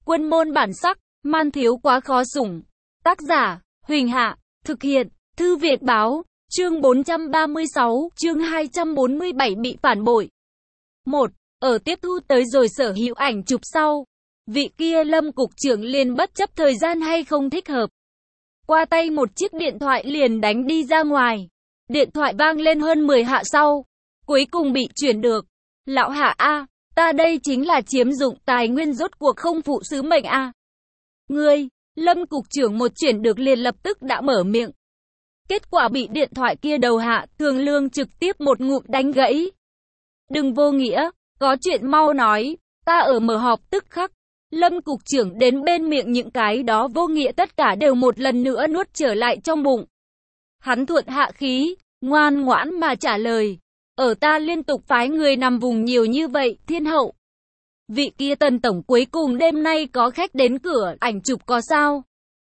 Quân môn bản sắc, man thiếu quá khó sủng. Tác giả, Huỳnh Hạ, thực hiện, Thư Việt Báo, chương 436, chương 247 bị phản bội. 1. Ở tiếp thu tới rồi sở hữu ảnh chụp sau, vị kia Lâm cục trưởng liền bất chấp thời gian hay không thích hợp. Qua tay một chiếc điện thoại liền đánh đi ra ngoài. Điện thoại vang lên hơn 10 hạ sau, cuối cùng bị chuyển được. Lão Hạ A, ta đây chính là chiếm dụng tài nguyên rốt cuộc không phụ sứ mệnh A. Ngươi, Lâm cục trưởng một chuyển được liền lập tức đã mở miệng. Kết quả bị điện thoại kia đầu Hạ Thường Lương trực tiếp một ngụm đánh gãy. Đừng vô nghĩa, có chuyện mau nói, ta ở mở họp tức khắc. Lâm cục trưởng đến bên miệng những cái đó vô nghĩa tất cả đều một lần nữa nuốt trở lại trong bụng. Hắn thuận hạ khí, ngoan ngoãn mà trả lời. Ở ta liên tục phái người nằm vùng nhiều như vậy, Thiên Hậu. Vị kia Tần tổng cuối cùng đêm nay có khách đến cửa, ảnh chụp có sao?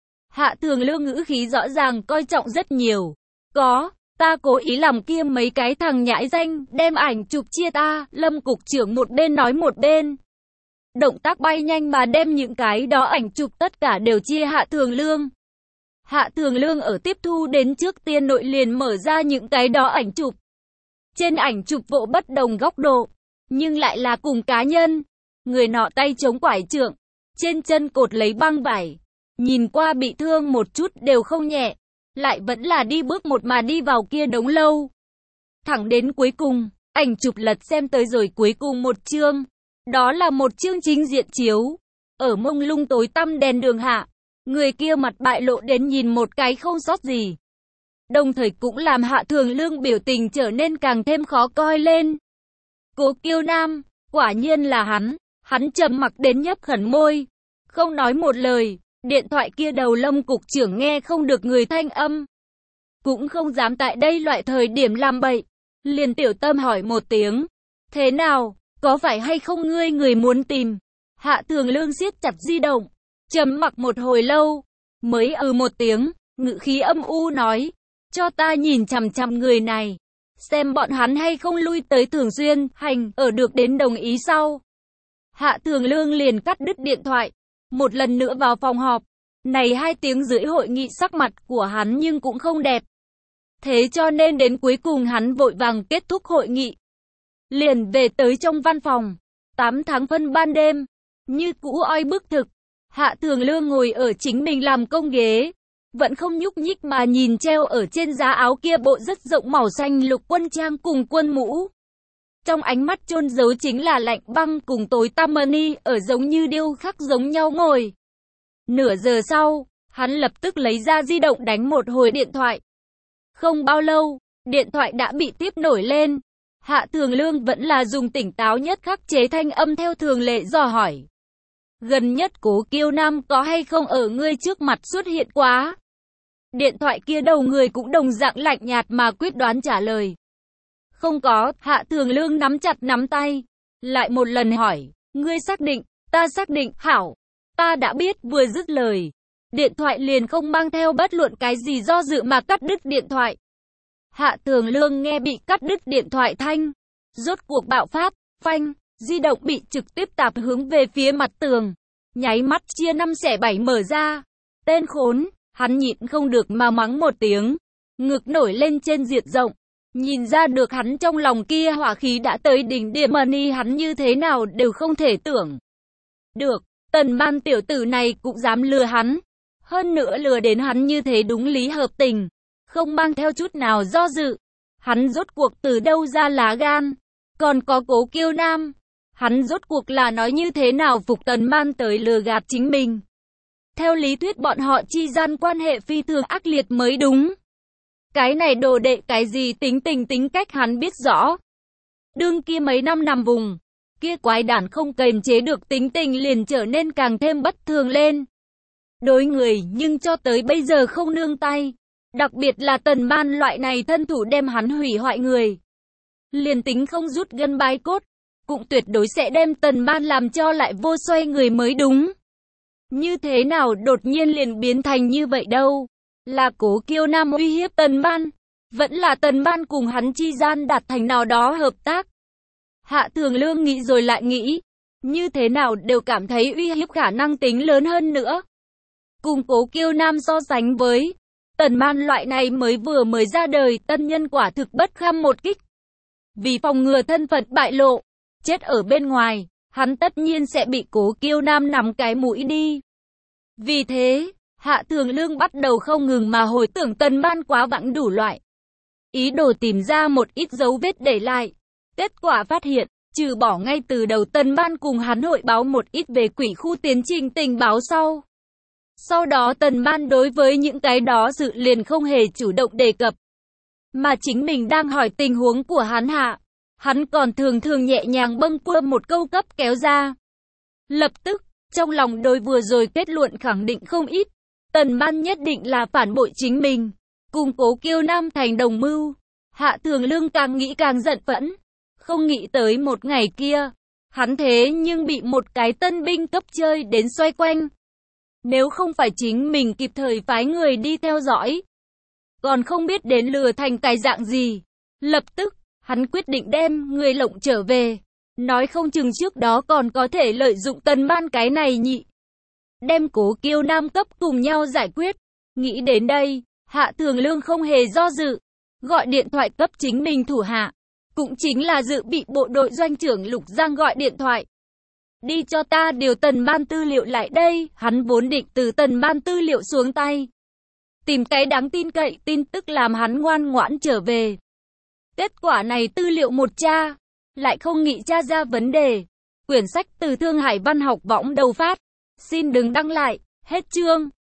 Hạ Thường Lương ngữ khí rõ ràng coi trọng rất nhiều. Có, ta cố ý làm kia mấy cái thằng nhãi danh, đem ảnh chụp chia ta. Lâm cục trưởng một bên nói một bên. Động tác bay nhanh mà đem những cái đó ảnh chụp tất cả đều chia Hạ Thường Lương. Hạ Thường Lương ở tiếp thu đến trước tiên nội liền mở ra những cái đó ảnh chụp. Trên ảnh chụp bộ bất đồng góc độ, nhưng lại là cùng cá nhân. Người nọ tay chống quải trượng, trên chân cột lấy băng vải. Nhìn qua bị thương một chút đều không nhẹ, lại vẫn là đi bước một mà đi vào kia đống lâu. Thẳng đến cuối cùng, ảnh chụp lật xem tới rồi cuối cùng một chương. Đó là một chương chính diện chiếu. Ở mông lung tối tăm đèn đường hạ, người kia mặt bại lộ đến nhìn một cái không sót gì. Đồng thời cũng làm Hạ Thường Lương biểu tình trở nên càng thêm khó coi lên. Cố Kiêu Nam, quả nhiên là hắn trầm mặc đến nhấp khẩn môi, không nói một lời. Điện thoại kia đầu Lâm cục trưởng nghe không được người thanh âm, cũng không dám tại đây loại thời điểm làm bậy, liền tiểu tâm hỏi một tiếng. Thế nào, có phải hay không ngươi người muốn tìm? Hạ Thường Lương siết chặt di động, trầm mặc một hồi lâu, mới một tiếng, ngữ khí âm u nói. Cho ta nhìn chằm chằm người này, xem bọn hắn hay không lui tới Thường Xuyên, hành, ở được đến đồng ý sau. Hạ Thường Lương liền cắt đứt điện thoại, một lần nữa vào phòng họp. Này 2 tiếng rưỡi hội nghị sắc mặt của hắn nhưng cũng không đẹp. Thế cho nên đến cuối cùng hắn vội vàng kết thúc hội nghị. Liền về tới trong văn phòng. 8 tháng phân ban đêm, như cũ oi bức thực. Hạ Thường Lương ngồi ở chính mình làm công ghế, vẫn không nhúc nhích mà nhìn treo ở trên giá áo kia bộ rất rộng màu xanh lục quân trang cùng quân mũ. Trong ánh mắt chôn giấu chính là lạnh băng cùng tối tăm mani ở giống như điêu khắc giống nhau ngồi. Nửa giờ sau, hắn lập tức lấy ra di động đánh một hồi điện thoại. Không bao lâu, điện thoại đã bị tiếp nổi lên. Hạ Thường Lương vẫn là dùng tỉnh táo nhất khắc chế thanh âm theo thường lệ dò hỏi. Gần nhất Cố Kiêu Nam có hay không ở ngươi trước mặt xuất hiện quá? Điện thoại kia đầu người cũng đồng dạng lạnh nhạt mà quyết đoán trả lời. Không có. Hạ Thường Lương nắm chặt nắm tay, lại một lần hỏi. Ngươi xác định? Ta xác định. Hảo, ta đã biết. Vừa dứt lời, điện thoại liền không mang theo bất luận cái gì do dự mà cắt đứt điện thoại. Hạ Thường Lương nghe bị cắt đứt điện thoại thanh, rốt cuộc bạo phát, phanh, di động bị trực tiếp tạp hướng về phía mặt tường, nháy mắt chia 5 xẻ 7 mở ra. Tên khốn, hắn nhịn không được mà mắng một tiếng, ngực nổi lên trên diện rộng. Nhìn ra được hắn trong lòng kia hỏa khí đã tới đỉnh điểm, money hắn như thế nào đều không thể tưởng được. Tần Man tiểu tử này cũng dám lừa hắn, hơn nữa lừa đến hắn như thế đúng lý hợp tình, không mang theo chút nào do dự. Hắn rốt cuộc từ đâu ra lá gan? Còn có Cố Kiêu Nam, hắn rốt cuộc là nói như thế nào phục Tần Man tới lừa gạt chính mình? Theo lý thuyết bọn họ chi gian quan hệ phi thường ác liệt mới đúng. Cái này đồ đệ cái gì tính tình tính cách hắn biết rõ. Đương kia mấy năm nằm vùng, kia quái đản không kềm chế được tính tình liền trở nên càng thêm bất thường lên. Đối người nhưng cho tới bây giờ không nương tay. Đặc biệt là Tần Man loại này thân thủ đem hắn hủy hoại người. Liền tính không rút gân bái cốt, cũng tuyệt đối sẽ đem Tần Man làm cho lại vô xoay người mới đúng. Như thế nào đột nhiên liền biến thành như vậy đâu? Là Cố Kiêu Nam uy hiếp Tần Man, vẫn là Tần Man cùng hắn chi gian đạt thành nào đó hợp tác? Hạ Thường Lương nghĩ rồi lại nghĩ, như thế nào đều cảm thấy uy hiếp khả năng tính lớn hơn nữa. Cùng Cố Kiêu Nam so sánh với Tần Man loại này mới ra đời tân nhân quả thực bất kham một kích. Vì phòng ngừa thân phận bại lộ, chết ở bên ngoài, hắn tất nhiên sẽ bị Cố Kiêu Nam nắm cái mũi đi. Vì thế, Hạ Thường Lương bắt đầu không ngừng mà hồi tưởng Tần Man quá vãng đủ loại. Ý đồ tìm ra một ít dấu vết để lại. Kết quả phát hiện, trừ bỏ ngay từ đầu Tần Man cùng hắn hội báo một ít về quỷ khu tiến trình tình báo sau. Sau đó Tần Man đối với những cái đó sự liền không hề chủ động đề cập. Mà chính mình đang hỏi tình huống của hắn hạ. Hắn còn thường nhẹ nhàng bâng quơ một câu cấp kéo ra. Lập tức, trong lòng đối vừa rồi kết luận khẳng định không ít. Tần Man nhất định là phản bội chính mình. Cùng Cố Kiêu Nam thành đồng mưu. Hạ Thường Lương càng nghĩ càng giận phẫn. Không nghĩ tới một ngày kia. Hắn thế nhưng bị một cái tân binh cấp chơi đến xoay quanh. Nếu không phải chính mình kịp thời phái người đi theo dõi. Còn không biết đến lừa thành cái dạng gì. Lập tức, hắn quyết định đem người lộng trở về. Nói không chừng trước đó còn có thể lợi dụng Tần Man cái này nhị. Đem Cố Kiêu Nam cấp cùng nhau giải quyết. Nghĩ đến đây, Hạ Thường Lương không hề do dự. Gọi điện thoại cấp chính mình thủ hạ. Cũng chính là dự bị bộ đội doanh trưởng Lục Giang gọi điện thoại. Đi cho ta điều Tần Man tư liệu lại đây. Hắn vốn định từ Tần Man tư liệu xuống tay. Tìm cái đáng tin cậy tin tức làm hắn ngoan ngoãn trở về. Kết quả này tư liệu một tra, lại không nghĩ tra ra vấn đề. Quyển sách từ Thương Hải Văn học võng đầu phát. Xin đừng đăng lại, hết chương.